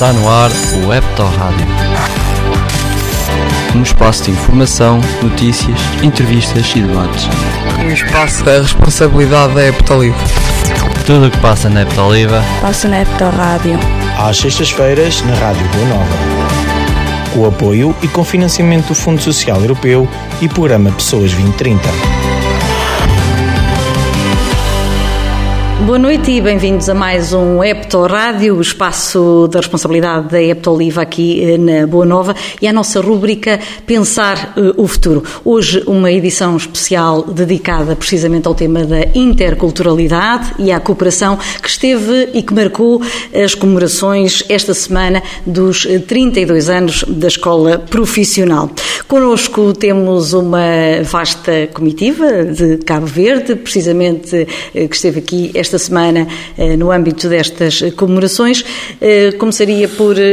Está no ar o Hepto Rádio. Um espaço de informação, notícias, entrevistas e debates. Um espaço da responsabilidade da Heptoliva. Tudo o que passa na Heptoliva passa na Hepto Rádio. Às sextas-feiras, na Rádio Boa Nova. Com apoio e com financiamento do Fundo Social Europeu e Programa Pessoas 2030. Boa noite e bem-vindos a mais um Hepto Rádio, o espaço da responsabilidade da Heptoliva aqui na Boa Nova, e a nossa rúbrica Pensar o Futuro. Hoje uma edição especial dedicada precisamente ao tema da interculturalidade e à cooperação, que esteve e que marcou as comemorações esta semana dos 32 anos da Escola Profissional. Connosco temos uma vasta comitiva de Cabo Verde, precisamente que esteve aqui esta semana no âmbito destas comemorações. Começaria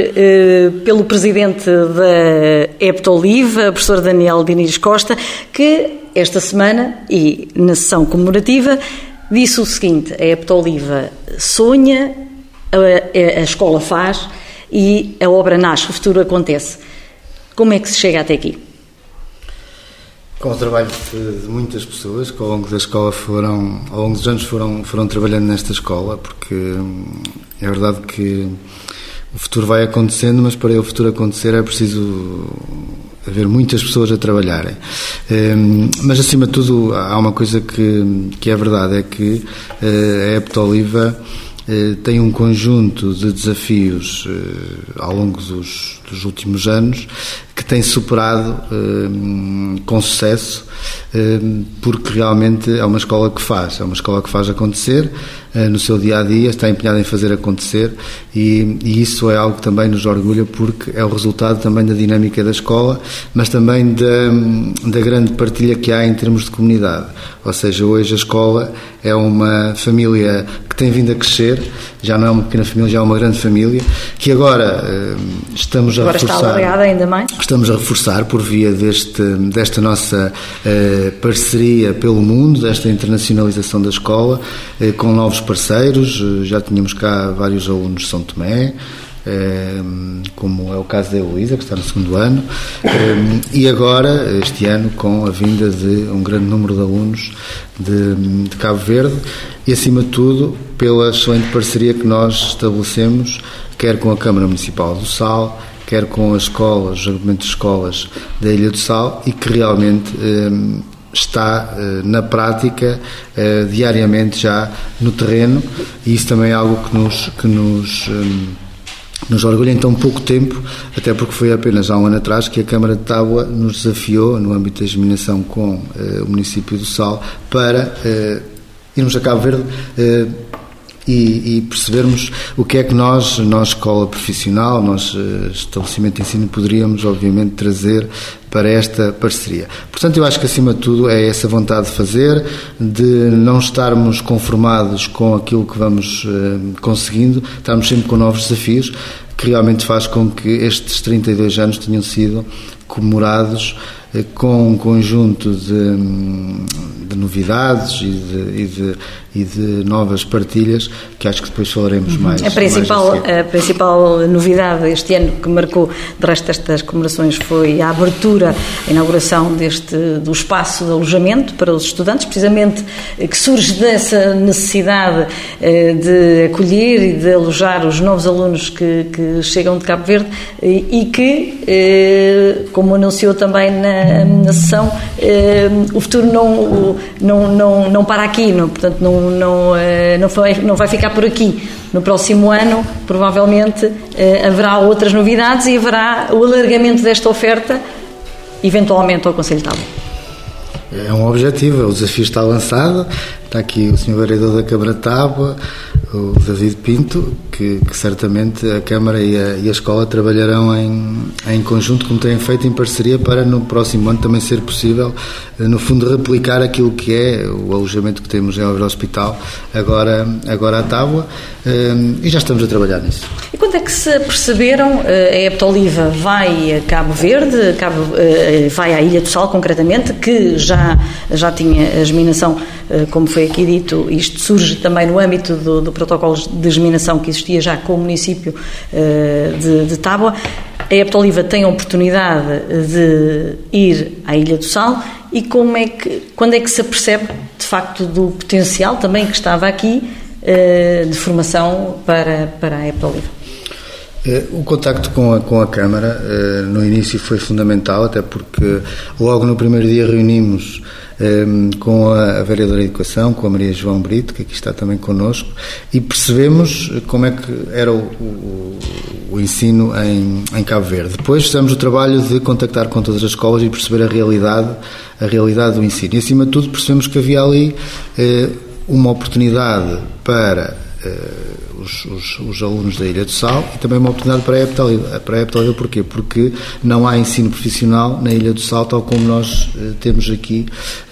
pelo presidente da Heptoliva, professor Daniel Diniz Costa, que esta semana e na sessão comemorativa disse o seguinte: a Heptoliva sonha, a escola faz e a obra nasce, o futuro acontece. Como é que se chega até aqui? Com o trabalho de muitas pessoas que ao longo da escola ao longo dos anos foram trabalhando nesta escola, porque é verdade que o futuro vai acontecendo, mas para o futuro acontecer é preciso haver muitas pessoas a trabalharem. Mas acima de tudo há uma coisa que é verdade, é que a Heptoliva tem um conjunto de desafios ao longo dos últimos anos que tem superado com sucesso, porque realmente é uma escola que faz acontecer no seu dia-a-dia, está empenhada em fazer acontecer, e isso é algo que também nos orgulha, porque é o resultado também da dinâmica da escola, mas também da grande partilha que há em termos de comunidade. Ou seja, hoje a escola é uma família que tem vindo a crescer, já não é uma pequena família, já é uma grande família, que agora estamos a reforçar. Está alargada ainda mais? Estamos a reforçar por via desta nossa parceria pelo mundo, desta internacionalização da escola, com novos parceiros. Já tínhamos cá vários alunos de São Tomé, como é o caso da Heloísa, que está no segundo ano, e agora, este ano, com a vinda de um grande número de alunos de Cabo Verde, e acima de tudo pela excelente parceria que nós estabelecemos, quer com a Câmara Municipal do Sal, quer com as escolas, os agrupamentos de escolas da Ilha do Sal, e que realmente está na prática diariamente já no terreno, e isso também é algo que nos orgulha em tão pouco tempo, até porque foi apenas há um ano atrás que a Câmara de Tábua nos desafiou, no âmbito da germinação com o município do Sal, para irmos a Cabo Verde e percebermos o que é que nós escola profissional, nós estabelecimento de ensino, poderíamos obviamente trazer para esta parceria. Portanto, eu acho que acima de tudo é essa vontade de fazer, de não estarmos conformados com aquilo que vamos conseguindo, estarmos sempre com novos desafios, que realmente faz com que estes 32 anos tenham sido comemorados com um conjunto de novidades e de novas partilhas, que acho que depois falaremos mais. A principal novidade este ano, que marcou de resto destas comemorações, foi a abertura, a inauguração do espaço de alojamento para os estudantes, precisamente que surge dessa necessidade de acolher e de alojar os novos alunos que chegam de Cabo Verde, e que, como anunciou também na sessão, o futuro não para aqui, portanto não vai ficar por aqui. No próximo ano, provavelmente, haverá outras novidades e haverá o alargamento desta oferta, eventualmente ao Conselho de Tábua. É um objetivo, o desafio está lançado. Está aqui o Sr. Vereador da Câmara de Tábua, o David Pinto, que certamente a Câmara e a Escola trabalharão em conjunto, como têm feito em parceria, para no próximo ano também ser possível, no fundo, replicar aquilo que é o alojamento que temos em Hospital, agora à Tábua, e já estamos a trabalhar nisso. E quando quando é que se aperceberam, a Heptoliva vai a Cabo Verde, vai à Ilha do Sal concretamente, que já tinha a germinação, como foi aqui dito, isto surge também no âmbito do protocolo de germinação que existia já com o município de Tábua. A Heptoliva tem a oportunidade de ir à Ilha do Sal e quando é que se apercebe de facto do potencial também que estava aqui de formação para a Heptoliva? O contacto com a Câmara no início foi fundamental, até porque logo no primeiro dia reunimos com a Vereadora da Educação, com a Maria João Brito, que aqui está também connosco, e percebemos como é que era o ensino em Cabo Verde. Depois fizemos o trabalho de contactar com todas as escolas e perceber a realidade do ensino. E, acima de tudo, percebemos que havia ali uma oportunidade para os alunos da Ilha do Sal e também uma oportunidade para a Heptoliva. Porquê? Porque não há ensino profissional na Ilha do Sal, tal como nós temos aqui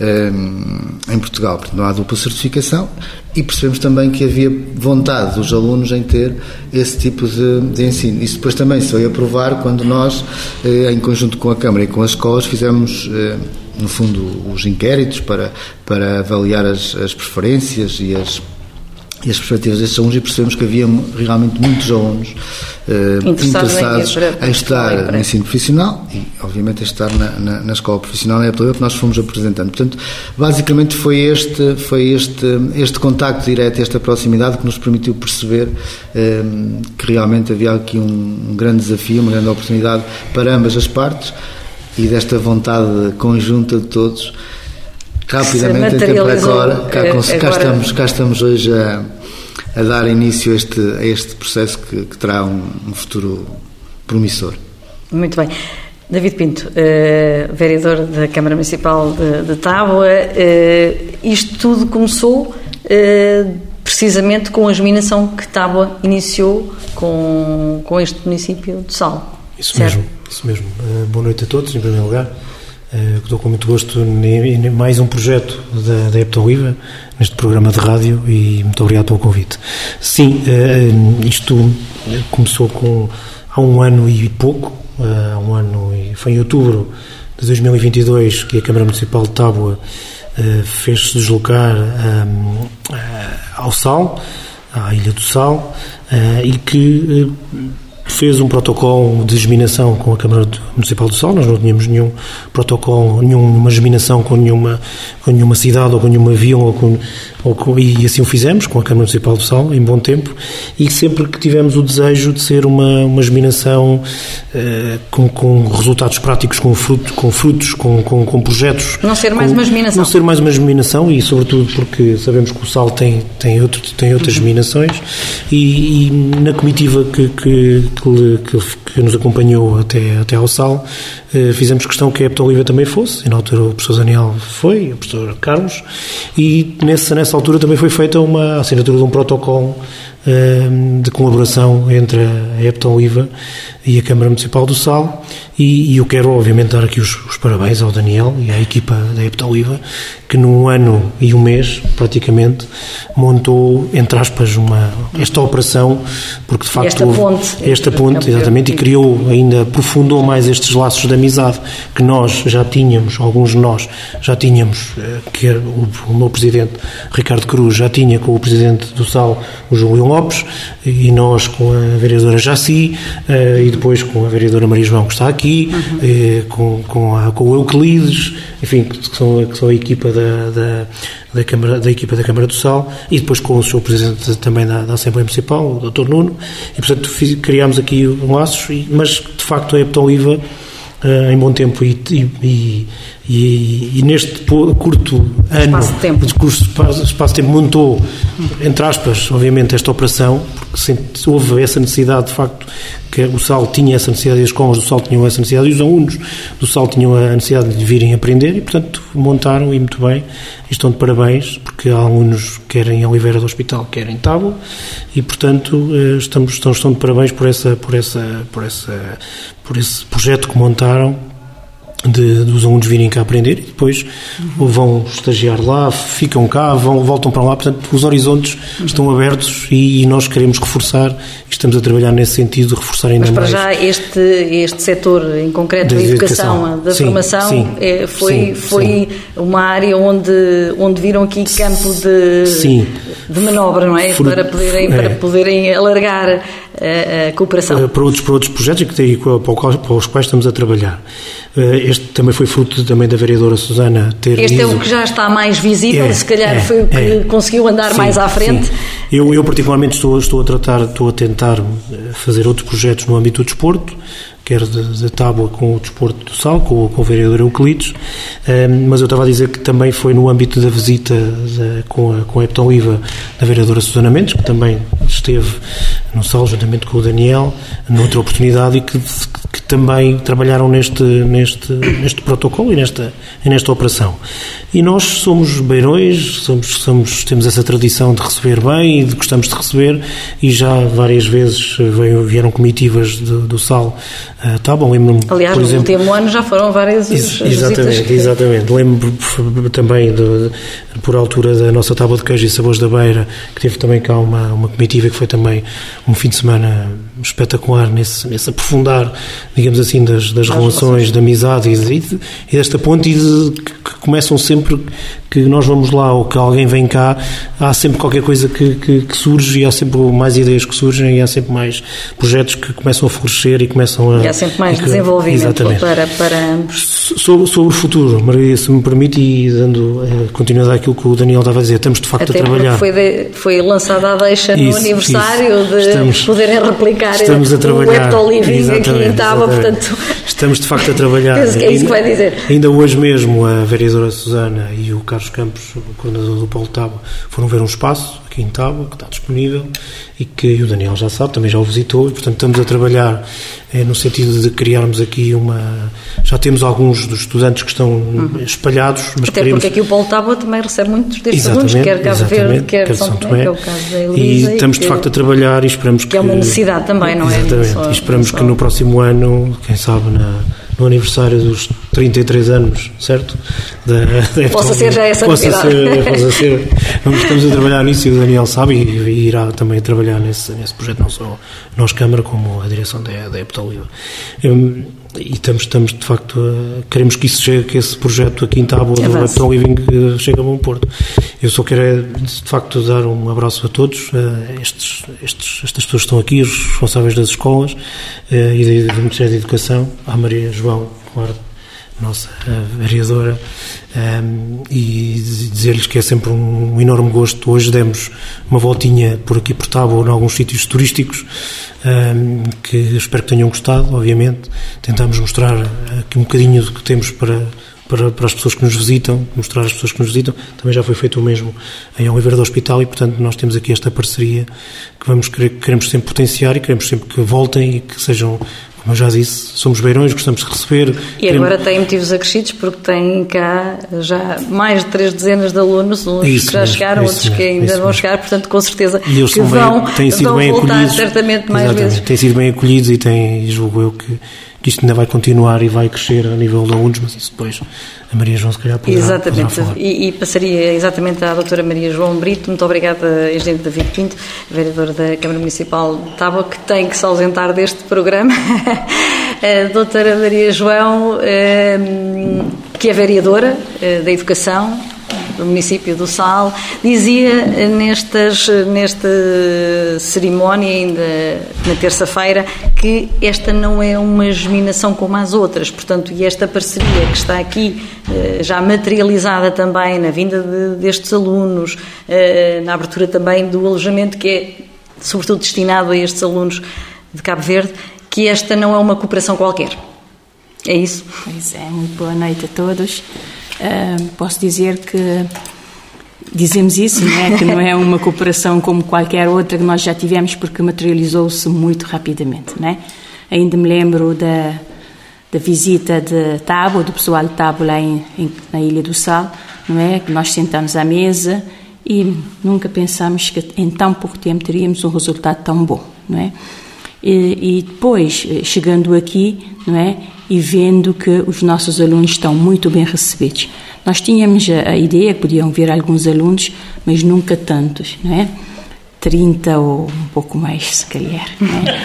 em Portugal. Portanto, não há dupla certificação e percebemos também que havia vontade dos alunos em ter esse tipo de ensino. Isso depois também se veio a provar quando nós, em conjunto com a Câmara e com as escolas, fizemos no fundo os inquéritos para avaliar as preferências e as perspectivas destes alunos, e percebemos que havia realmente muitos alunos interessados em estar no ensino profissional e, obviamente, em estar na escola profissional, na Heptoliva, que nós fomos apresentando. Portanto, basicamente foi este contacto direto, esta proximidade que nos permitiu perceber que realmente havia aqui um grande desafio, uma grande oportunidade para ambas as partes, e desta vontade conjunta de todos. Rapidamente, em tempo recorde, cá estamos hoje a dar início a este processo que terá um futuro promissor. Muito bem. David Pinto, vereador da Câmara Municipal de Tábua, isto tudo começou precisamente com a germinação que Tábua iniciou com este município de Sal. Isso mesmo. Boa noite a todos, em primeiro lugar. Estou com muito gosto em mais um projeto da Heptoliva neste programa de rádio, e muito obrigado pelo convite. Sim, isto começou há um ano e pouco, foi em outubro de 2022 que a Câmara Municipal de Tábua fez-se deslocar ao Sal, à Ilha do Sal, e que fez um protocolo de germinação com a Câmara Municipal do Sal. Nós não tínhamos nenhum protocolo, nenhuma germinação com nenhuma cidade ou com nenhuma vila, e assim o fizemos com a Câmara Municipal do Sal, em bom tempo, e sempre que tivemos o desejo de ser uma germinação com resultados práticos, com frutos, com projetos. Não ser mais uma germinação. Não ser mais uma germinação, e sobretudo porque sabemos que o Sal tem outras germinações, e na comitiva que nos acompanhou até ao Sal, fizemos questão que a Heptoliva também fosse, e na altura o professor Daniel foi, o professor Carlos, e nessa altura também foi feita a assinatura de um protocolo de colaboração entre a Heptoliva e a Câmara Municipal do Sal, e eu quero obviamente dar aqui os parabéns ao Daniel e à equipa da Heptoliva, que num ano e um mês praticamente montou, entre aspas, esta operação, porque de facto esta ponte exatamente, e criou, ainda aprofundou mais estes laços de amizade que nós já tínhamos, alguns de nós já tínhamos, que era o meu presidente Ricardo Cruz já tinha com o presidente do Sal, o Júlio Lopes, e nós com a vereadora Jaci, e depois com a vereadora Maria João, que está aqui, com o Euclides, enfim, que são a equipa da Câmara do Sal, e depois com o seu presidente também da Assembleia Municipal, o Dr. Nuno, e portanto criámos aqui laços, mas de facto a Heptoliva, em bom tempo e neste curto ano, espaço de tempo, montou, entre aspas, obviamente, esta operação, porque houve essa necessidade, de facto, que o Sal tinha essa necessidade, e as escolas do Sal tinham essa necessidade, e os alunos do Sal tinham a necessidade de virem aprender, e portanto montaram, e muito bem, e estão de parabéns, porque há alunos que querem em Oliveira do Hospital, querem em Tábua, e portanto estão de parabéns por esse projeto que montaram, dos alunos virem cá aprender e depois vão estagiar lá, ficam cá, voltam para lá. Portanto, os horizontes estão abertos e nós queremos reforçar e estamos a trabalhar nesse sentido de reforçar ainda mais. Mas para já este setor em concreto da educação, da formação, foi uma área onde viram aqui campo de manobra, não é? Para poderem alargar a cooperação. Para outros projetos para os quais estamos a trabalhar. Este também foi fruto também da vereadora Susana ter... Este é o que já está mais visível, se calhar foi o que conseguiu andar mais à frente. Sim. Eu particularmente estou a tentar fazer outros projetos no âmbito do desporto, quer de tábua com o desporto do Sal, com o vereador Euclides, mas eu estava a dizer que também foi no âmbito da visita com a Heptoliva da vereadora Susana Mendes, que também esteve no Sal juntamente com o Daniel, noutra oportunidade, e que também trabalharam neste protocolo e nesta operação. E nós somos beirões, temos essa tradição de receber bem e gostamos de receber, e já várias vezes vieram comitivas do Sal. Tá bom, lembro-me, aliás, por exemplo, no último ano já foram várias visitas. Exatamente. Lembro também, por altura da nossa tábua de queijo e sabores da Beira, que teve também cá uma comitiva que foi também um fim de semana espetacular nesse aprofundar, digamos assim, das relações, da amizade e desta ponte, que começam sempre que nós vamos lá ou que alguém vem cá, há sempre qualquer coisa que surge, e há sempre mais ideias que surgem, e há sempre mais projetos que começam a florescer e começam a... E há sempre mais desenvolvimento para ambos. Sobre o futuro, Maria, se me permite, e dando continuidade àquilo que o Daniel estava a dizer, estamos de facto a trabalhar. Foi lançada a deixa no aniversário de poderem replicar o Heptoliving aqui em Tábua, portanto... Estamos de facto a trabalhar. Penso que é isso que vai dizer. Ainda hoje mesmo a vereadora Susana e o Carlos Campos, o coordenador do Polo Tábua, foram ver um espaço aqui em Tábua que está disponível e que o Daniel já sabe, também já o visitou, e portanto estamos a trabalhar no sentido de criarmos aqui já temos alguns dos estudantes que estão espalhados, mas até porque aqui o Polo Tábua também recebe muitos destes alunos, quer Cabo Verde, quer São Tomé, que é o caso da Elisa, e estamos de facto a trabalhar e esperamos que... é uma necessidade também, não é? Exatamente, e esperamos que no próximo ano, quem sabe no aniversário dos 33 anos, certo? Possa ser já essa novidade. Possa ser. Estamos a trabalhar nisso, e o Daniel sabe, e irá também trabalhar nesse projeto, não só nós Câmara, como a direção da Heptoliva. E estamos de facto queremos que isso chegue, que esse projeto aqui em Tábua do Heptoliving chegue a bom porto. Eu só quero de facto dar um abraço a todos, estas pessoas que estão aqui, os responsáveis das escolas e do Ministério da Educação, à Maria João, claro, nossa vereadora, e dizer-lhes que é sempre um enorme gosto. Hoje demos uma voltinha por aqui por Tábua, em alguns sítios turísticos, que espero que tenham gostado, obviamente. Tentámos mostrar aqui um bocadinho do que temos para as pessoas que nos visitam, mostrar às pessoas que nos visitam. Também já foi feito o mesmo em Oliveira do Hospital, e portanto nós temos aqui esta parceria que queremos sempre potenciar, e queremos sempre que voltem e que sejam, como eu já disse, somos beirões, gostamos de receber. E agora têm motivos acrescidos, porque têm cá já mais de 3 dezenas de alunos, uns que já chegaram, outros que ainda vão chegar, portanto com certeza que têm sido bem voltar acolhidos, certamente mais vezes. Têm sido bem acolhidos, e julgo eu que isto ainda vai continuar e vai crescer a nível de alunos, mas isso depois a Maria João se calhar poderá falar. E passaria exatamente à doutora Maria João Brito. Muito obrigada, engenheiro David Pinto, vereador da Câmara Municipal de Tábua, que tem que se ausentar deste programa. A doutora Maria João, que é vereadora da Educação do município do Sal, dizia nesta cerimónia, ainda na terça-feira, que esta não é uma germinação como as outras, portanto, e esta parceria que está aqui já materializada também na vinda destes alunos, na abertura também do alojamento, que é sobretudo destinado a estes alunos de Cabo Verde, que esta não é uma cooperação qualquer. É isso? Pois é, muito boa noite a todos. Posso dizer que dizemos isso, não é? Que não é uma cooperação como qualquer outra que nós já tivemos, porque materializou-se muito rapidamente, não é? Ainda me lembro da visita de Tábua, do pessoal de Tábua lá na Ilha do Sal, não é? Que nós sentamos à mesa e nunca pensámos que em tão pouco tempo teríamos um resultado tão bom, não é? E depois, chegando aqui, não é? e vendo que os nossos alunos estão muito bem recebidos. Nós tínhamos a ideia que podiam vir alguns alunos, mas nunca tantos, não é? 30 ou um pouco mais, se calhar, não é?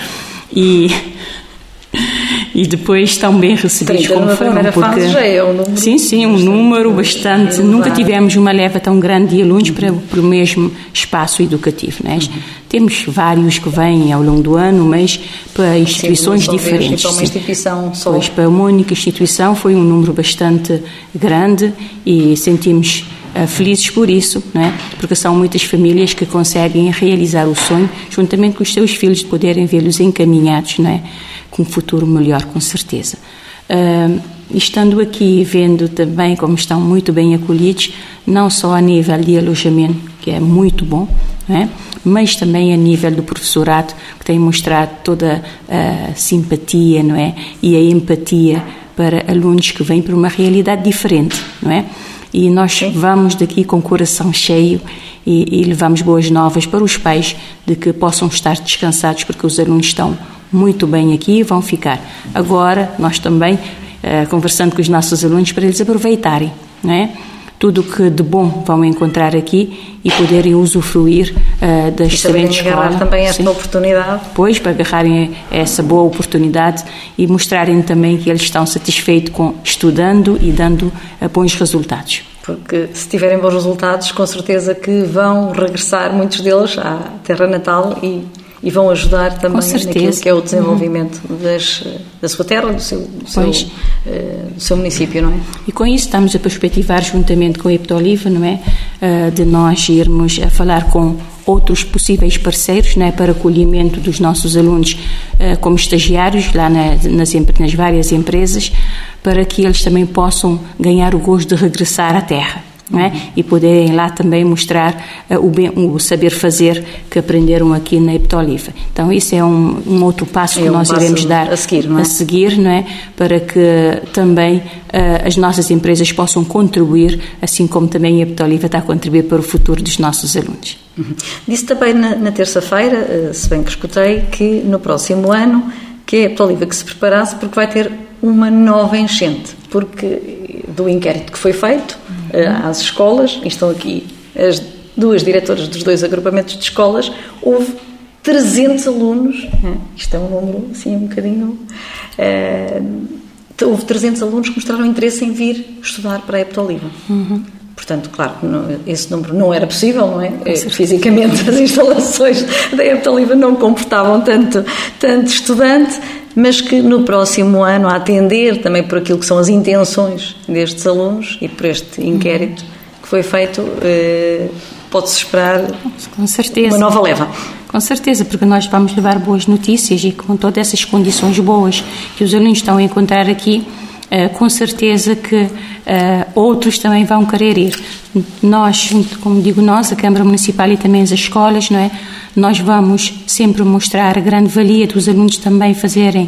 E depois estão bem recebidos como foram, porque já é um número. Sim, um número bastante. Nunca tivemos uma leva tão grande de alunos para o mesmo espaço educativo, não é? Temos vários que vêm ao longo do ano, mas para instituições diferentes. Para uma instituição só. Pois, para uma única instituição foi um número bastante grande e sentimos felizes por isso, não é? Porque são muitas famílias que conseguem realizar o sonho juntamente com os seus filhos, de poderem vê-los encaminhados, não é? Com um futuro melhor, com certeza. Estando aqui, vendo também como estão muito bem acolhidos, não só a nível de alojamento, que é muito bom, não é? Mas também a nível do professorado, que tem mostrado toda a simpatia, não é? E a empatia para alunos que vêm para uma realidade diferente, não é? E nós vamos daqui com o coração cheio e levamos boas novas para os pais de que possam estar descansados, porque os alunos estão muito bem aqui e vão ficar. Agora, nós também, conversando com os nossos alunos, para eles aproveitarem, não é? Tudo o que de bom vão encontrar aqui e poderem usufruir da excelente escola. Agarrar também esta oportunidade. Pois, para agarrarem essa boa oportunidade e mostrarem também que eles estão satisfeitos com estudando e dando bons resultados. Porque se tiverem bons resultados, com certeza que vão regressar, muitos deles, à terra natal e vão ajudar também naquilo que é o desenvolvimento da sua terra, do seu município, não é? E com isso estamos a perspectivar, juntamente com a Eptoliva, não é? De nós irmos a falar com outros possíveis parceiros, não é? Para acolhimento dos nossos alunos como estagiários lá nas várias empresas, para que eles também possam ganhar o gosto de regressar à terra. Não é? E poderem lá também mostrar o saber fazer que aprenderam aqui na Eptoliva. Então isso é um outro passo que nós iremos dar a seguir, não é? Para que também as nossas empresas possam contribuir, assim como também a Eptoliva está a contribuir para o futuro dos nossos alunos. Disse também na terça-feira, se bem que escutei, que no próximo ano que é a Eptoliva que se preparasse, porque vai ter uma nova enchente, porque do inquérito que foi feito às escolas, e estão aqui as duas diretoras dos dois agrupamentos de escolas, houve 300 alunos, isto é um número assim um bocadinho, houve 300 alunos que mostraram interesse em vir estudar para a Eptoliva. Portanto, claro, esse número não era possível, não é? Fisicamente as instalações da Eptoliva não comportavam tanto estudante, mas que no próximo ano, a atender também por aquilo que são as intenções destes alunos e por este inquérito que foi feito, pode-se esperar com certeza uma nova leva. Com certeza, porque nós vamos levar boas notícias e com todas essas condições boas que os alunos estão a encontrar aqui, com certeza que outros também vão querer ir. Nós, como digo nós, a Câmara Municipal e também as escolas, não é? Nós vamos sempre mostrar a grande valia dos alunos também fazerem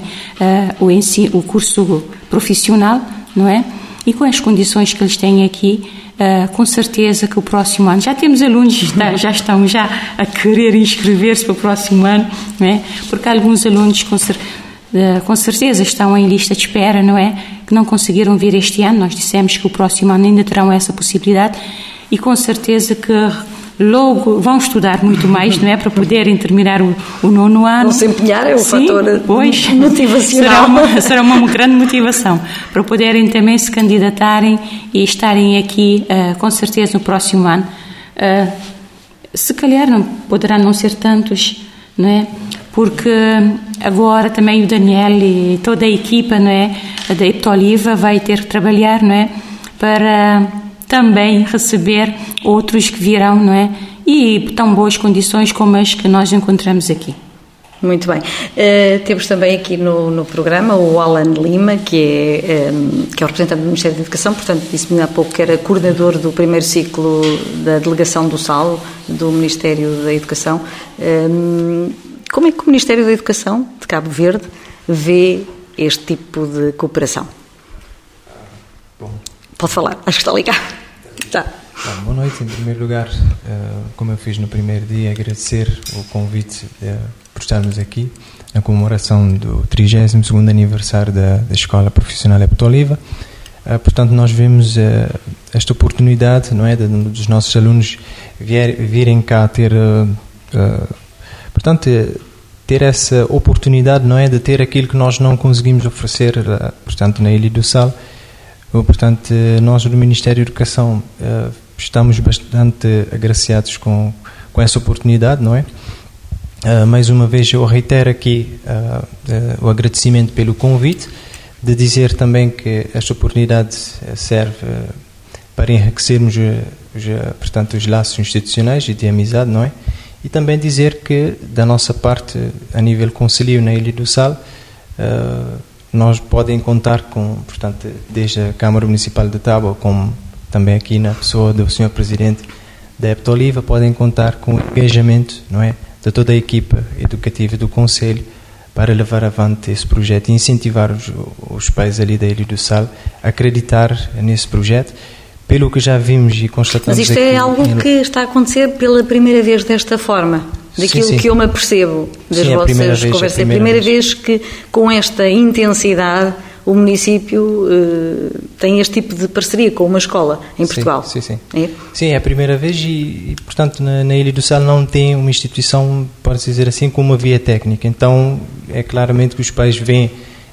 o curso profissional, não é? E com as condições que eles têm aqui, com certeza que o próximo ano, já temos alunos que já estão a querer inscrever-se para o próximo ano, não é? Porque alguns alunos com certeza estão em lista de espera, não é? Que não conseguiram vir este ano. Nós dissemos que o próximo ano ainda terão essa possibilidade e com certeza que logo vão estudar muito mais, não é? Para poderem terminar o 9º ano. Vão se empenhar, é o fator motivacional. Será uma grande motivação para poderem também se candidatarem e estarem aqui, com certeza, no próximo ano. Se calhar poderá não ser tantos, não é? Porque agora também o Daniel e toda a equipa, não é, da Eptoliva vai ter que trabalhar, não é, para também receber outros que virão, não é, e tão boas condições como as que nós encontramos aqui. Muito bem. Temos também aqui no programa o Alan Lima, que é o representante do Ministério da Educação, portanto disse-me há pouco que era coordenador do primeiro ciclo da delegação do SAL, do Ministério da Educação. Como é que o Ministério da Educação de Cabo Verde vê este tipo de cooperação? Bom. Pode falar, acho que está ligado. Tá. Boa noite. Em primeiro lugar, como eu fiz no primeiro dia, agradecer o convite por estarmos aqui na comemoração do 32º aniversário da Escola Profissional Epto Oliva. Portanto, nós vemos esta oportunidade, não é, dos nossos alunos virem cá ter essa oportunidade, não é, de ter aquilo que nós não conseguimos oferecer, portanto, na Ilha do Sal. Portanto, nós do Ministério da Educação estamos bastante agraciados com essa oportunidade, não é? Mais uma vez eu reitero aqui o agradecimento pelo convite, de dizer também que esta oportunidade serve para enriquecermos portanto, os laços institucionais e de amizade, não é? E também dizer que, da nossa parte, a nível concelhio na Ilha do Sal, nós podem contar com, portanto, desde a Câmara Municipal de Tábua, como também aqui na pessoa do Sr. Presidente da Epto Oliva, podem contar com o engajamento, não é, de toda a equipa educativa do Conselho para levar avante esse projeto e incentivar os pais ali da Ilha do Sal a acreditar nesse projeto, pelo que já vimos e constatamos. Mas isto é algo que está a acontecer pela primeira vez desta forma, daquilo que eu me apercebo das vossas conversas. É a primeira vez que, com esta intensidade, o município tem este tipo de parceria com uma escola em Portugal. Sim. Sim, é a primeira vez e portanto, na Ilha do Sal não tem uma instituição, pode-se dizer assim, com uma via técnica. Então, é claramente que os pais veem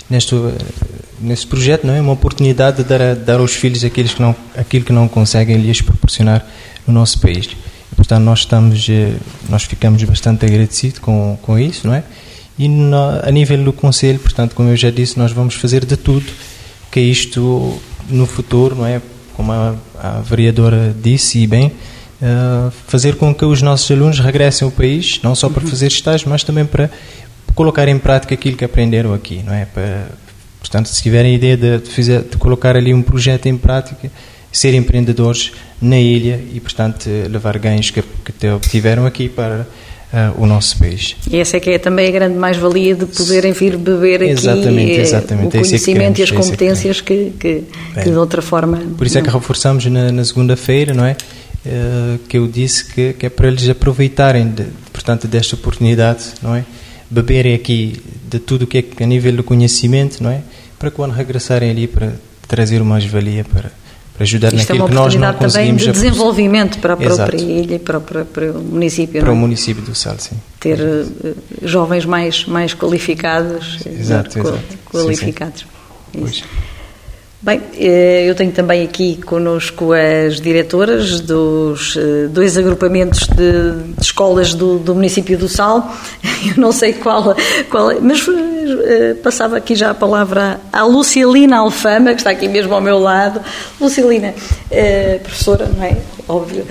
nesse projeto, não é, uma oportunidade de dar aos filhos aquilo que não conseguem lhes proporcionar no nosso país. E, portanto, nós ficamos bastante agradecidos com isso, não é? E a nível do Conselho, portanto, como eu já disse, nós vamos fazer de tudo que isto no futuro, não é, como a vereadora disse e bem, fazer com que os nossos alunos regressem ao país, não só para fazer estágio, mas também para colocar em prática aquilo que aprenderam aqui, não é? Portanto, se tiverem a ideia de colocar ali um projeto em prática, ser empreendedores na ilha e, portanto, levar ganhos que obtiveram aqui para o nosso país. E essa é que é também a grande mais-valia de poderem vir beber aqui o conhecimento e as competências que de outra forma... Por isso é que reforçamos na segunda-feira, não é? Que eu disse que é para eles aproveitarem, portanto, desta oportunidade, não é? Beberem aqui de tudo o que é a nível do conhecimento, não é? Para quando regressarem ali, para trazer uma mais-valia para ajudar naquilo que nós não conseguimos. Isto é uma oportunidade também de desenvolvimento para a própria ilha e para o município. Para o município do Sal, sim. Ter jovens mais qualificados. Qualificados. Isso. Bem, eu tenho também aqui connosco as diretoras dos dois agrupamentos de escolas do município do Sal. Eu não sei qual mas passava aqui já a palavra à Lucilina Alfama, que está aqui mesmo ao meu lado. Lucilina, professora, não é? Óbvio.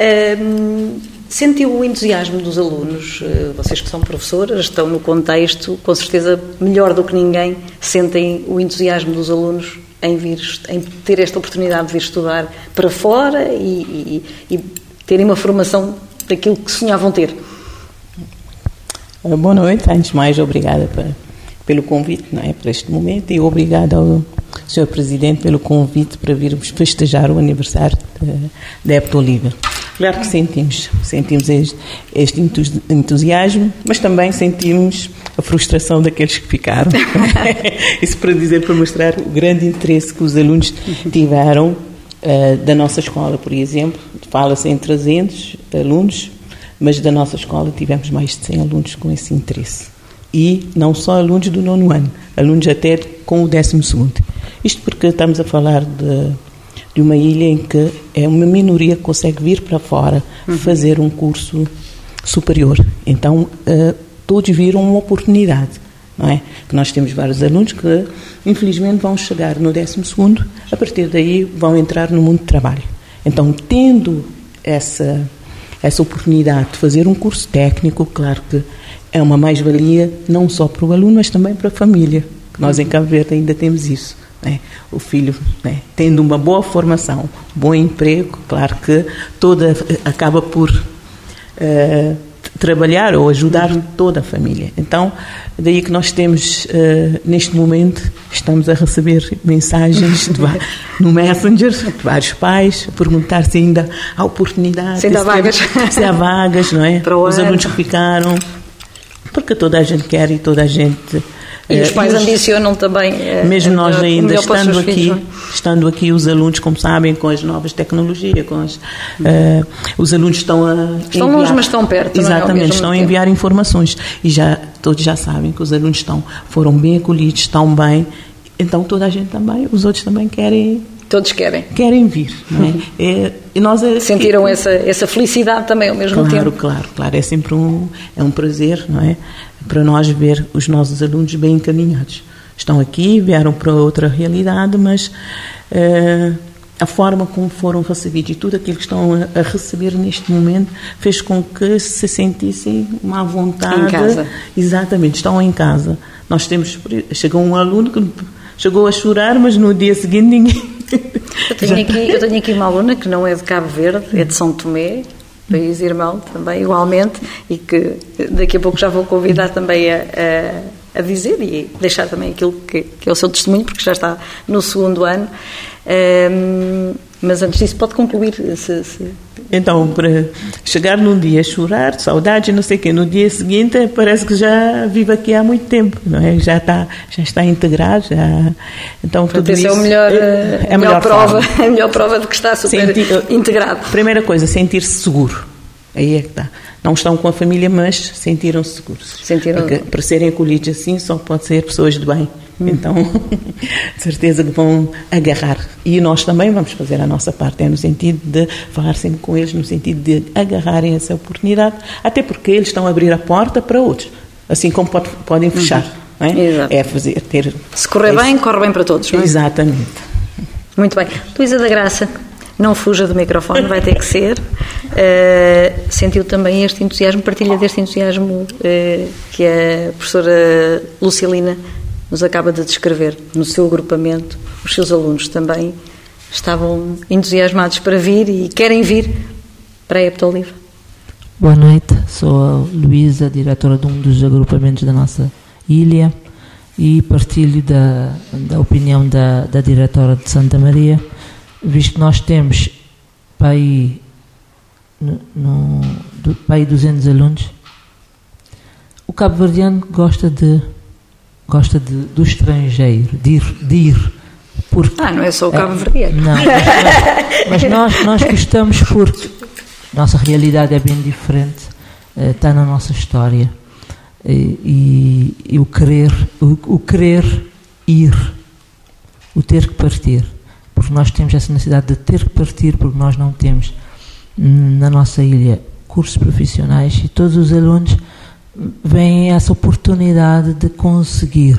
Sentiu o entusiasmo dos alunos? Vocês que são professoras, estão no contexto, com certeza melhor do que ninguém, sentem o entusiasmo dos alunos em ter esta oportunidade de vir estudar para fora e terem uma formação daquilo que sonhavam ter. Boa noite. Antes de mais, obrigada pelo convite, não é, para este momento, e obrigada ao Sr. Presidente pelo convite para virmos festejar o aniversário da Epto Oliva. Claro que sentimos este entusiasmo, mas também sentimos a frustração daqueles que ficaram. Isso para mostrar o grande interesse que os alunos tiveram da nossa escola, por exemplo. Fala-se em 300 alunos, mas da nossa escola tivemos mais de 100 alunos com esse interesse. E não só alunos do 9º ano, alunos até com o 12º. Isto porque estamos a falar de uma ilha em que é uma minoria que consegue vir para fora fazer um curso superior. Então, todos viram uma oportunidade, não é? Que nós temos vários alunos que, infelizmente, vão chegar no 12º, a partir daí vão entrar no mundo do trabalho. Então, tendo essa oportunidade de fazer um curso técnico, claro que é uma mais-valia não só para o aluno, mas também para a família, que nós em Cabo Verde ainda temos isso. O filho, tendo uma boa formação, bom emprego, claro que acaba por trabalhar ou ajudar toda a família. Então, daí que nós temos, neste momento, estamos a receber mensagens no Messenger de vários pais, a perguntar se ainda há oportunidade. Se ainda há vagas. Se há vagas, não é? Os alunos que ficaram. Porque toda a gente quer e toda a gente... E os pais ambicionam também. Mesmo nós ainda estando aqui, os alunos, como sabem, com as novas tecnologias, os alunos estão longe, mas estão perto. Exatamente, estão a enviar informações. E todos já sabem que os alunos foram bem acolhidos, estão bem. Então toda a gente também, os outros também querem... Todos querem. Querem vir. Não é? E nós sentiram essa felicidade também ao mesmo tempo. Claro. É sempre um prazer, não é? Para nós ver os nossos alunos bem encaminhados. Estão aqui, vieram para outra realidade, mas a forma como foram recebidos e tudo aquilo que estão a receber neste momento fez com que se sentissem uma vontade. Em casa. Exatamente, estão em casa. Nós chegou um aluno que chegou a chorar, mas no dia seguinte ninguém... Eu tenho aqui uma aluna que não é de Cabo Verde, é de São Tomé, país irmão também, igualmente, e que daqui a pouco já vou convidar também a dizer e deixar também aquilo que é o seu testemunho, porque já está no 2º ano. Mas antes disso, pode concluir. Então, para chegar num dia a chorar, saudade, não sei o quê, no dia seguinte parece que já vive aqui há muito tempo, não é? Já está integrado. Então, tudo isso é a melhor prova, a melhor prova de que está super integrado. Primeira coisa, sentir-se seguro. Aí é que está. Não estão com a família, mas sentiram-se seguros. Porque para serem acolhidos assim só pode ser pessoas de bem. Então, de certeza que vão agarrar. E nós também vamos fazer a nossa parte, no sentido de falar sempre com eles, no sentido de agarrarem essa oportunidade, até porque eles estão a abrir a porta para outros, assim como podem fechar. Não é? Exato. Se correr bem, corre bem para todos. Não é? Exatamente. Muito bem. Luísa da Graça, não fuja do microfone, vai ter que ser. Sentiu também este entusiasmo, partilha deste entusiasmo que a professora Lucilina nos acaba de descrever no seu agrupamento. Os seus alunos também estavam entusiasmados para vir e querem vir para a Heptolive. Boa noite, sou a Luísa, diretora de um dos agrupamentos da nossa ilha, e partilho da opinião da diretora de Santa Maria, visto que nós temos para aí 200 alunos. O cabo-verdiano gosta do estrangeiro, de ir. Porque, não é só o cabo-verdiano. Não, mas nós gostamos porque nossa realidade é bem diferente, está na nossa história. E o querer ir, o ter que partir, porque nós temos essa necessidade de ter que partir, porque nós não temos na nossa ilha cursos profissionais e todos os alunos vem essa oportunidade de conseguir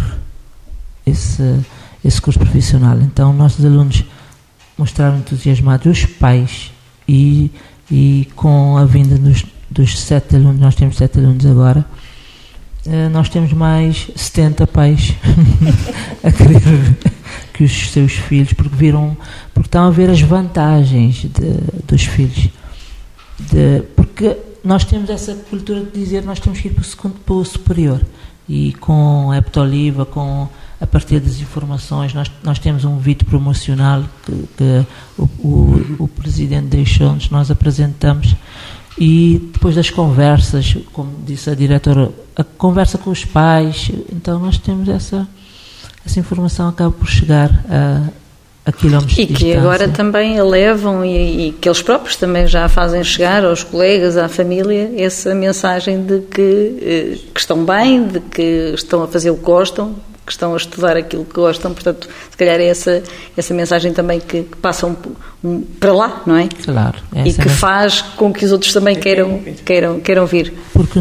esse curso profissional. Então, nossos alunos mostraram entusiasmados, os pais, e com a vinda dos 7 alunos, nós temos 7 alunos agora, nós temos mais 70 pais a querer que os seus filhos, porque estão a ver as vantagens dos filhos, porque nós temos essa cultura de dizer nós temos que ir para o superior, e com a Heptolive, a partir das informações, nós temos um vídeo promocional que o presidente deixou-nos, nós apresentamos, e depois das conversas, como disse a diretora, a conversa com os pais, então nós temos essa informação, acaba por chegar a quilómetros de distância. E que agora também elevam e que eles próprios também já fazem chegar aos colegas, à família, essa mensagem de que estão bem, de que estão a fazer o que gostam, que estão a estudar aquilo que gostam. Portanto, se calhar é essa mensagem também que passa para lá, não é? Claro. E que faz com que os outros também queiram vir. Porque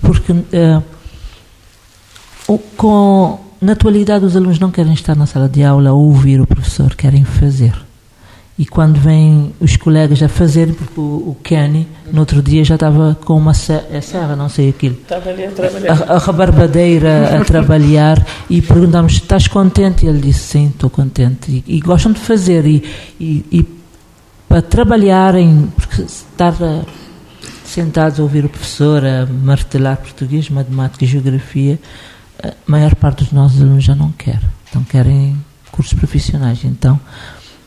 na atualidade os alunos não querem estar na sala de aula a ouvir o professor, querem fazer. E quando vêm os colegas a fazerem, porque o Kenny, no outro dia, já estava com uma serra, não sei aquilo. Estava ali a trabalhar. A rebarbadeira a trabalhar, e perguntamos, estás contente? E ele disse, sim, estou contente. E gostam de fazer. E para trabalharem, porque estar sentados a ouvir o professor, a martelar português, matemática e geografia, a maior parte dos nossos alunos já não quer. Então querem cursos profissionais. Então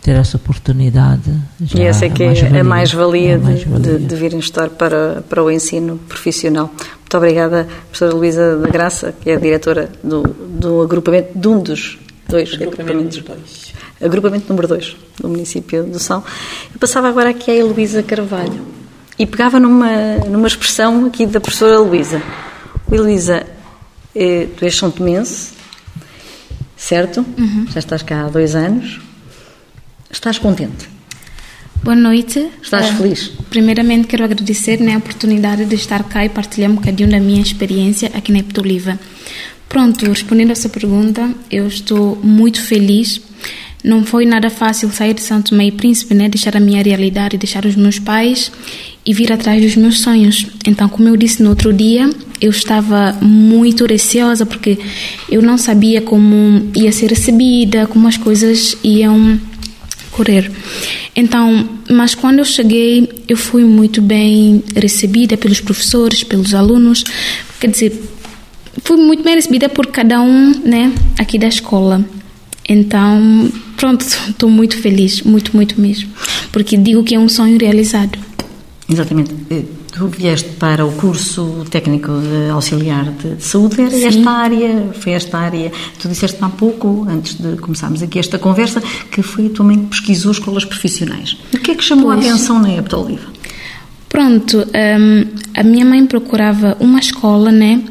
ter essa oportunidade. E essa é que é a mais-valia de virem estudar para o ensino profissional. Muito obrigada, professora Luísa da Graça, que é a diretora do agrupamento, de um dos dois agrupamentos. Agrupamento número 2 do município do Sal. Eu passava agora aqui à Heloísa Carvalho e pegava numa expressão aqui da professora Luísa. Heloísa, tu és são tomense, certo? Uhum. Já estás cá há 2 anos. Estás contente? Boa noite. Estás feliz? Primeiramente quero agradecer a oportunidade de estar cá e partilhar um bocadinho da minha experiência aqui na Eptoliva. Pronto, respondendo a essa pergunta, eu estou muito feliz. Não foi nada fácil sair de São Tomé e Príncipe, deixar a minha realidade, deixar os meus pais e vir atrás dos meus sonhos. Então, como eu disse no outro dia, eu estava muito receosa porque eu não sabia como ia ser recebida, como as coisas iam correr. Então, mas quando eu cheguei, eu fui muito bem recebida pelos professores, pelos alunos, quer dizer, fui muito bem recebida por cada um, aqui da escola. Então, pronto, estou muito feliz, muito, muito mesmo, porque digo que é um sonho realizado. Exatamente. Tu vieste para o curso técnico de auxiliar de saúde, era foi esta área, tu disseste há pouco, antes de começarmos aqui esta conversa, que foi a tua mãe que pesquisou escolas profissionais. O que é que chamou a atenção na Eptoliva? Pronto, a minha mãe procurava uma escola,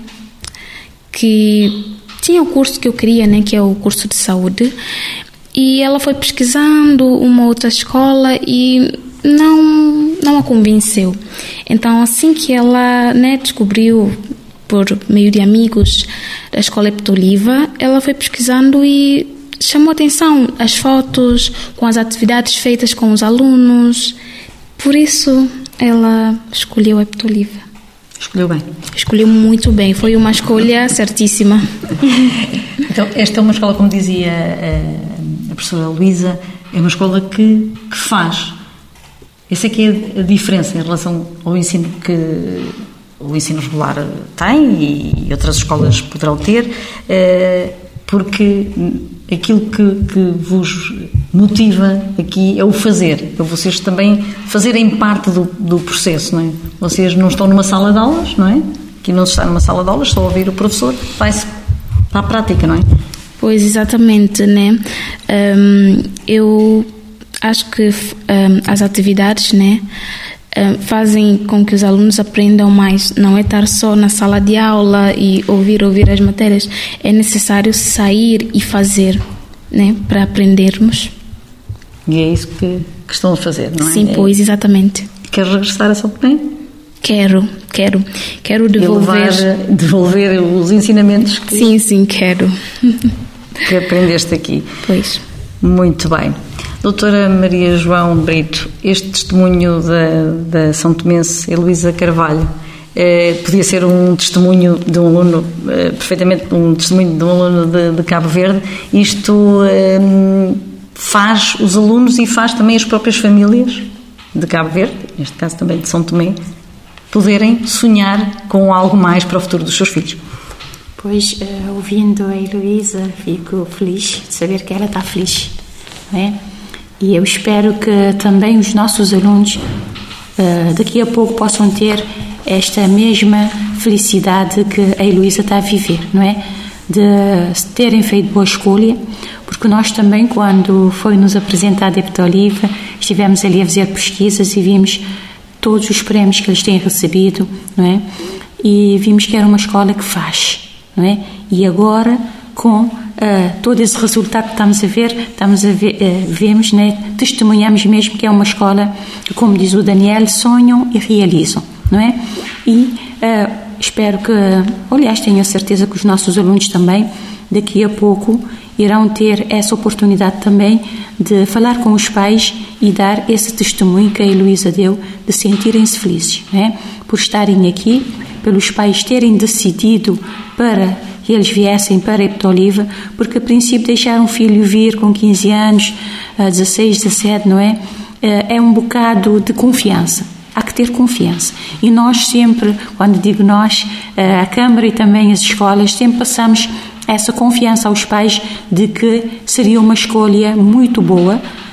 que tinha o curso que eu queria, que é o curso de saúde, e ela foi pesquisando uma outra escola e não a convenceu. Então, assim que ela descobriu, por meio de amigos da escola Eptoliva, ela foi pesquisando e chamou a atenção as fotos com as atividades feitas com os alunos. Por isso, ela escolheu a Eptoliva. Escolheu bem? Escolheu muito bem, foi uma escolha certíssima. Então, esta é uma escola, como dizia a professora Luísa, é uma escola que faz. Essa é que é a diferença em relação ao ensino que o ensino regular tem e outras escolas poderão ter, porque aquilo que vos motiva aqui é o fazer, é vocês também fazerem parte do processo, não é? Vocês não estão numa sala de aulas, não é? Aqui não se está numa sala de aulas, só a ouvir o professor, vai-se para a prática, não é? Pois, exatamente, eu acho que as atividades, fazem com que os alunos aprendam mais. Não é estar só na sala de aula e ouvir as matérias. É necessário sair e fazer, para aprendermos. E é isso que estão a fazer, não é? Sim, pois, exatamente. Queres regressar a São Tomé? Quero devolver os ensinamentos que... Sim, quero. Que aprendeste aqui. Pois. Muito bem. Doutora Maria João Brito, este testemunho da São Tomense Heloísa Carvalho podia ser um testemunho de um aluno, perfeitamente um testemunho de um aluno de Cabo Verde. Isto faz os alunos e faz também as próprias famílias de Cabo Verde, neste caso também de São Tomé, poderem sonhar com algo mais para o futuro dos seus filhos. Pois, ouvindo a Heloísa, fico feliz de saber que ela está feliz, não é? E eu espero que também os nossos alunos daqui a pouco possam ter esta mesma felicidade que a Heloísa está a viver, não é? De terem feito boa escolha, porque nós também, quando foi-nos apresentada a Eptoliva, estivemos ali a fazer pesquisas e vimos todos os prémios que eles têm recebido, não é? E vimos que era uma escola que faz, não é? E agora, com todo esse resultado que estamos a ver, vemos, testemunhamos mesmo que é uma escola que, como diz o Daniel, sonham e realizam, não é? E espero que, aliás, tenho a certeza que os nossos alunos também, daqui a pouco, irão ter essa oportunidade também de falar com os pais e dar esse testemunho que a Heloísa deu, de sentirem-se felizes, não é? Por estarem aqui, pelos pais terem decidido para que eles viessem para a Eptoliva, porque a princípio deixar um filho vir com 15 anos, 16, 17, não é? É um bocado de confiança. Há que ter confiança. E nós sempre, quando digo nós, a Câmara e também as escolas, sempre passamos essa confiança aos pais de que seria uma escolha muito boa,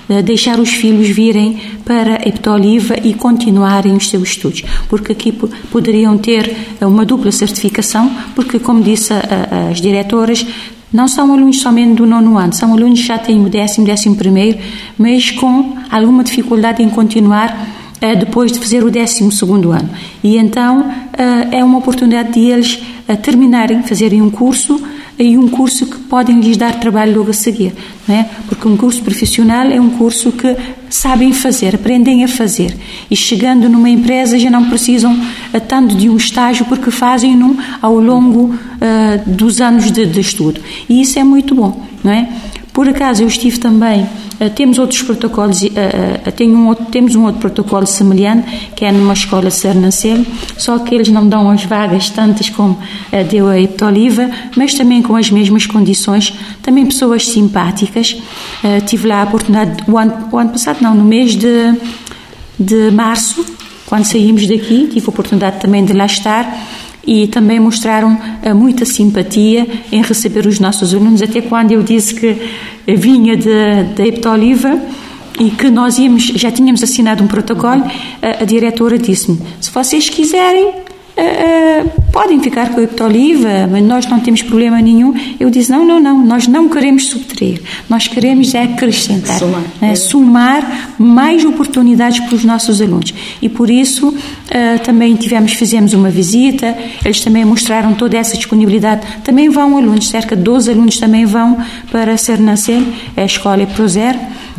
deixar os filhos virem para a Eptoliva e continuarem os seus estudos, porque aqui poderiam ter uma dupla certificação, porque, como disse as diretoras, não são alunos somente do 9º ano, são alunos que já têm o 10º, 11º, mas com alguma dificuldade em continuar depois de fazer o 12º ano. E então é uma oportunidade de eles terminarem, fazerem um curso, e um curso que podem lhes dar trabalho logo a seguir, não é? Porque um curso profissional é um curso que sabem fazer, aprendem a fazer, e chegando numa empresa já não precisam tanto de um estágio, porque fazem-no ao longo dos anos de estudo, e isso é muito bom, não é? Por acaso eu estive também, temos outros protocolos, temos um outro protocolo semelhante, que é numa escola de Sernancelho, só que eles não dão as vagas tantas como deu a Eptoliva, mas também com as mesmas condições, também pessoas simpáticas. Tive lá a oportunidade, o ano passado não, no mês de março, quando saímos daqui, tive a oportunidade também de lá estar, e também mostraram muita simpatia em receber os nossos alunos, até quando eu disse que vinha da Eptoliva e que nós já tínhamos assinado um protocolo, a diretora disse-me, se vocês quiserem, podem ficar com a Eptoliva, mas nós não temos problema nenhum. Eu disse, não, nós não queremos subtrair, nós queremos acrescentar, somar mais oportunidades para os nossos alunos, e por isso também fizemos uma visita, eles também mostraram toda essa disponibilidade, também vão alunos, cerca de 12 alunos também vão para Sernancelho, a escola é Prozer,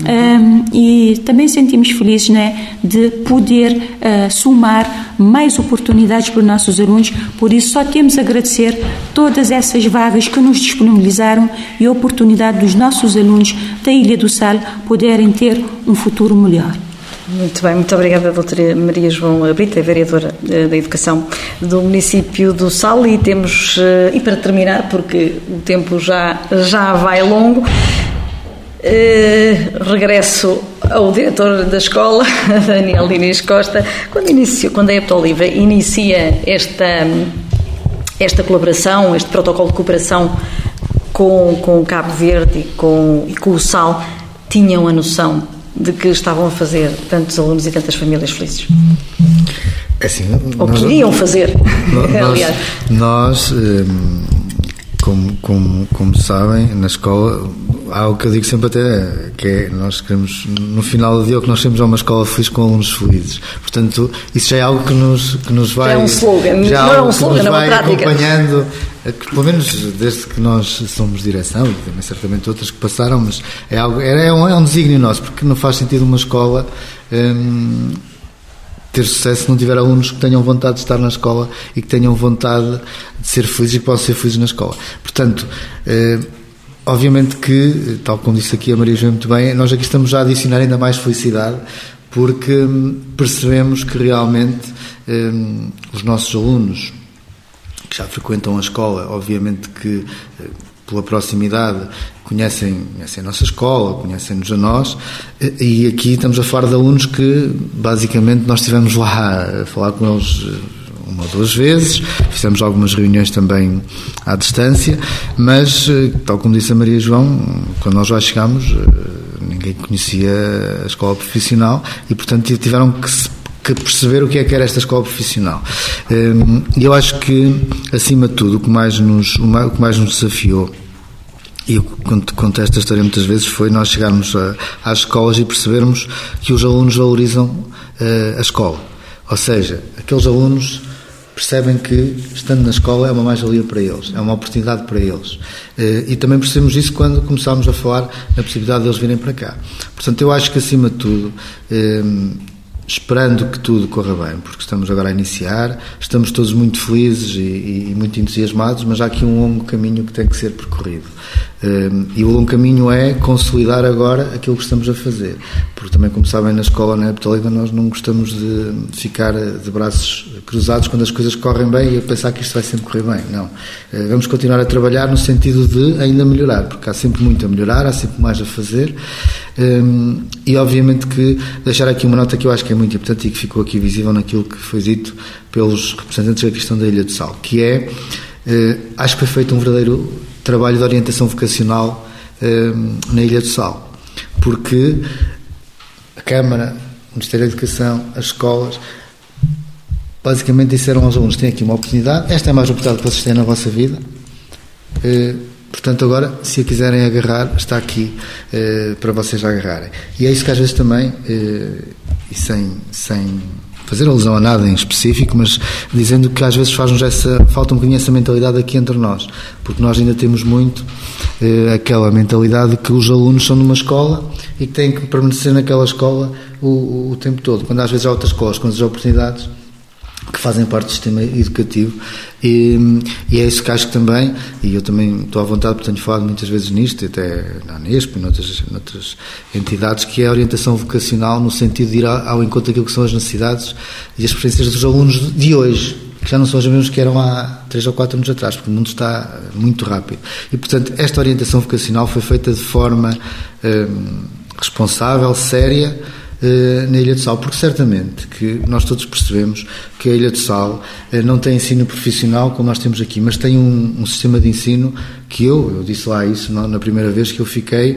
e também sentimos felizes, de poder somar mais oportunidades para os nossos alunos. Por isso só temos a agradecer todas essas vagas que nos disponibilizaram e a oportunidade dos nossos alunos da Ilha do Sal poderem ter um futuro melhor. Muito bem, muito obrigada, doutora Maria João Brito, vereadora da Educação do município do Sal, e temos, e para terminar, porque o tempo já vai longo, regresso ao diretor da escola, Daniel Diniz Costa. Quando a Eptoliva inicia esta colaboração, este protocolo de cooperação com Cabo Verde e com o Sal, tinham a noção de que estavam a fazer tantos alunos e tantas famílias felizes? Assim, ou queriam fazer, aliás. Nós, como sabem, na escola há algo que eu digo sempre até, que é, nós queremos, no final do dia, o que nós temos é uma escola feliz com alunos felizes. Portanto, isso já é algo que nos vai... Já é um slogan, já não é um slogan, é uma prática. Acompanhando, pelo menos desde que nós somos direção, e também certamente outras que passaram, mas é um desígnio nosso, porque não faz sentido uma escola ter sucesso se não tiver alunos que tenham vontade de estar na escola e que tenham vontade de ser felizes e que possam ser felizes na escola. Portanto, obviamente que, tal como disse aqui a Maria João muito bem, nós aqui estamos já a adicionar ainda mais felicidade, porque percebemos que realmente os nossos alunos que já frequentam a escola, obviamente que pela proximidade conhecem a nossa escola, conhecem-nos a nós, e aqui estamos a falar de alunos que basicamente nós estivemos lá a falar com eles uma ou duas vezes, fizemos algumas reuniões também à distância, mas tal como disse a Maria João, quando nós lá chegámos ninguém conhecia a escola profissional e portanto tiveram que perceber o que era esta escola profissional. E eu acho que, acima de tudo, o que mais nos desafiou, e eu conto esta história muitas vezes, foi nós chegarmos às escolas e percebermos que os alunos valorizam a escola. Ou seja, aqueles alunos percebem que, estando na escola, é uma mais-valia para eles, é uma oportunidade para eles. E também percebemos isso quando começámos a falar na possibilidade de eles virem para cá. Portanto, eu acho que, acima de tudo, esperando que tudo corra bem, porque estamos agora a iniciar, estamos todos muito felizes e muito entusiasmados, mas há aqui um longo caminho que tem que ser percorrido. E o longo caminho é consolidar agora aquilo que estamos a fazer, porque também, como sabem, na escola, na Eptoliva, nós não gostamos de ficar de braços cruzados quando as coisas correm bem e a pensar que isto vai sempre correr bem. Não. Vamos continuar a trabalhar no sentido de ainda melhorar, porque há sempre muito a melhorar, há sempre mais a fazer, e obviamente que deixar aqui uma nota que eu acho que é muito importante e que ficou aqui visível naquilo que foi dito pelos representantes da questão da Ilha do Sal, que é, acho que foi feito um verdadeiro trabalho de orientação vocacional na Ilha do Sal, porque a Câmara, o Ministério da Educação, as escolas, basicamente disseram aos alunos: têm aqui uma oportunidade, esta é a mais oportunidade que vocês têm na vossa vida, portanto agora, se a quiserem agarrar, está aqui para vocês agarrarem. E é isso que às vezes também, e sem fazer alusão a nada em específico, mas dizendo que às vezes faz-nos falta um bocadinho essa mentalidade aqui entre nós, porque nós ainda temos muito aquela mentalidade de que os alunos são numa escola e que têm que permanecer naquela escola o tempo todo, quando às vezes há outras escolas com as oportunidades que fazem parte do sistema educativo, e é isso que acho que também, e eu também estou à vontade porque tenho falado muitas vezes nisto, até na Unesp e noutras entidades, que é a orientação vocacional no sentido de ir ao encontro daquilo que são as necessidades e as preferências dos alunos de hoje, que já não são as mesmas que eram há 3 ou 4 anos atrás, porque o mundo está muito rápido. E, portanto, esta orientação vocacional foi feita de forma responsável, séria, na Ilha do Sal, porque certamente que nós todos percebemos que a Ilha do Sal não tem ensino profissional como nós temos aqui, mas tem um sistema de ensino que eu disse lá isso na primeira vez que eu fiquei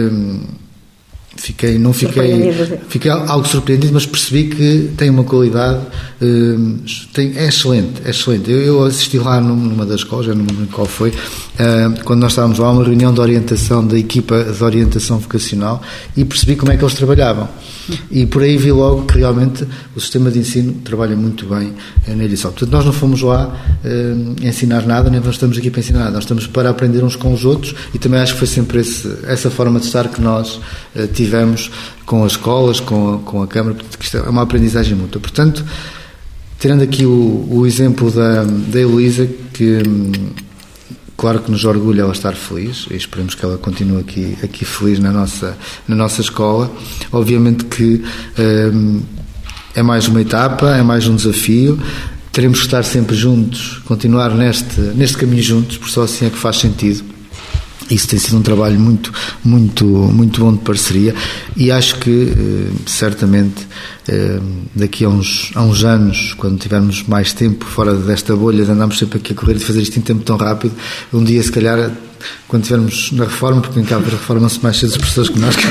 algo surpreendido, mas percebi que tem uma qualidade, é excelente. Eu assisti lá numa das escolas, já não me lembro qual foi, quando nós estávamos lá, uma reunião de orientação da equipa de orientação vocacional, e percebi como é que eles trabalhavam. E por aí vi logo que realmente o sistema de ensino trabalha muito bem na Ilha do Sal. Portanto, nós não fomos lá ensinar nada, nem nós estamos aqui para ensinar nada, nós estamos para aprender uns com os outros, e também acho que foi sempre essa forma de estar que nós tivemos com as escolas, com a Câmara, porque isto é uma aprendizagem mútua. Portanto, tirando aqui o exemplo da Heloísa, que claro que nos orgulha ela estar feliz, e esperemos que ela continue aqui feliz na nossa escola. Obviamente que é mais uma etapa, é mais um desafio, teremos que estar sempre juntos, continuar neste caminho juntos, porque só assim é que faz sentido. Isso tem sido um trabalho muito, muito, muito bom de parceria, e acho que certamente daqui a uns anos, quando tivermos mais tempo fora desta bolha, andamos sempre aqui a correr e fazer isto em tempo tão rápido, um dia se calhar, quando estivermos na reforma, porque em Cabo reformam-se mais cedo as pessoas que nós,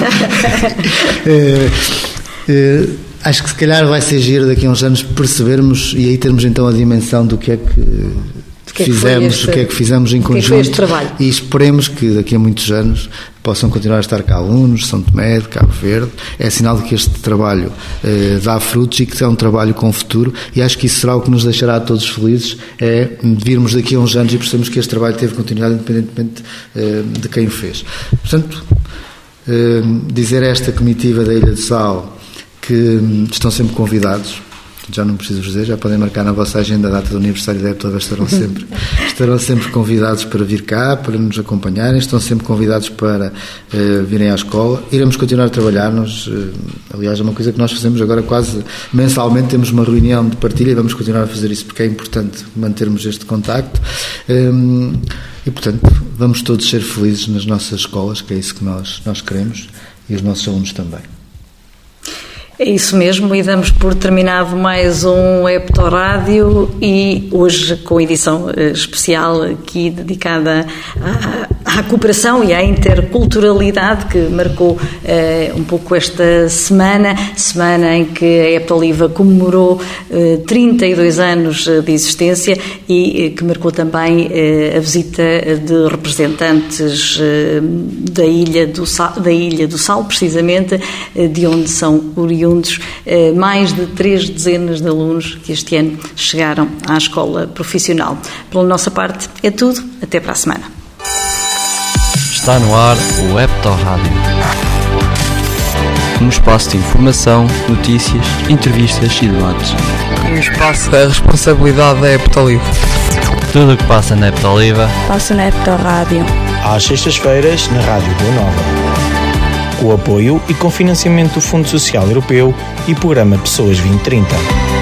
acho que se calhar vai ser giro daqui a uns anos percebermos, e aí termos então a dimensão do que é que fizemos em conjunto, e esperemos que daqui a muitos anos possam continuar a estar cá alunos de São Tomé, de Cabo Verde. É sinal de que este trabalho dá frutos e que é um trabalho com futuro, e acho que isso será o que nos deixará a todos felizes, é virmos daqui a uns anos e percebemos que este trabalho teve continuidade independentemente de quem o fez. Portanto, dizer a esta comitiva da Ilha do Sal que estão sempre convidados. Já não preciso dizer, já podem marcar na vossa agenda a data do aniversário da EPTOLIVA, estarão sempre convidados para vir cá, para nos acompanharem, estão sempre convidados para virem à escola. Iremos continuar a trabalhar, aliás, é uma coisa que nós fazemos agora quase mensalmente, temos uma reunião de partilha e vamos continuar a fazer isso porque é importante mantermos este contacto, e portanto vamos todos ser felizes nas nossas escolas, que é isso que nós queremos, e os nossos alunos também. É isso mesmo, e damos por terminado mais um Heptorádio, e hoje com edição especial aqui dedicada à cooperação e à interculturalidade, que marcou um pouco esta semana em que a Heptoliva comemorou 32 anos de existência, e que marcou também a visita de representantes da Ilha do Sal, precisamente, de onde são oriundos mais de 3 dezenas de alunos que este ano chegaram à escola profissional. Pela nossa parte é tudo, até para a semana. Está no ar o Heptorádio, um espaço de informação, notícias, entrevistas e debates. Um espaço da responsabilidade da Heptoliva. Tudo o que passa na Heptoliva passa na Heptorádio. Às sextas-feiras na Rádio Boa Nova. O apoio e com financiamento do Fundo Social Europeu e Programa Pessoas 2030.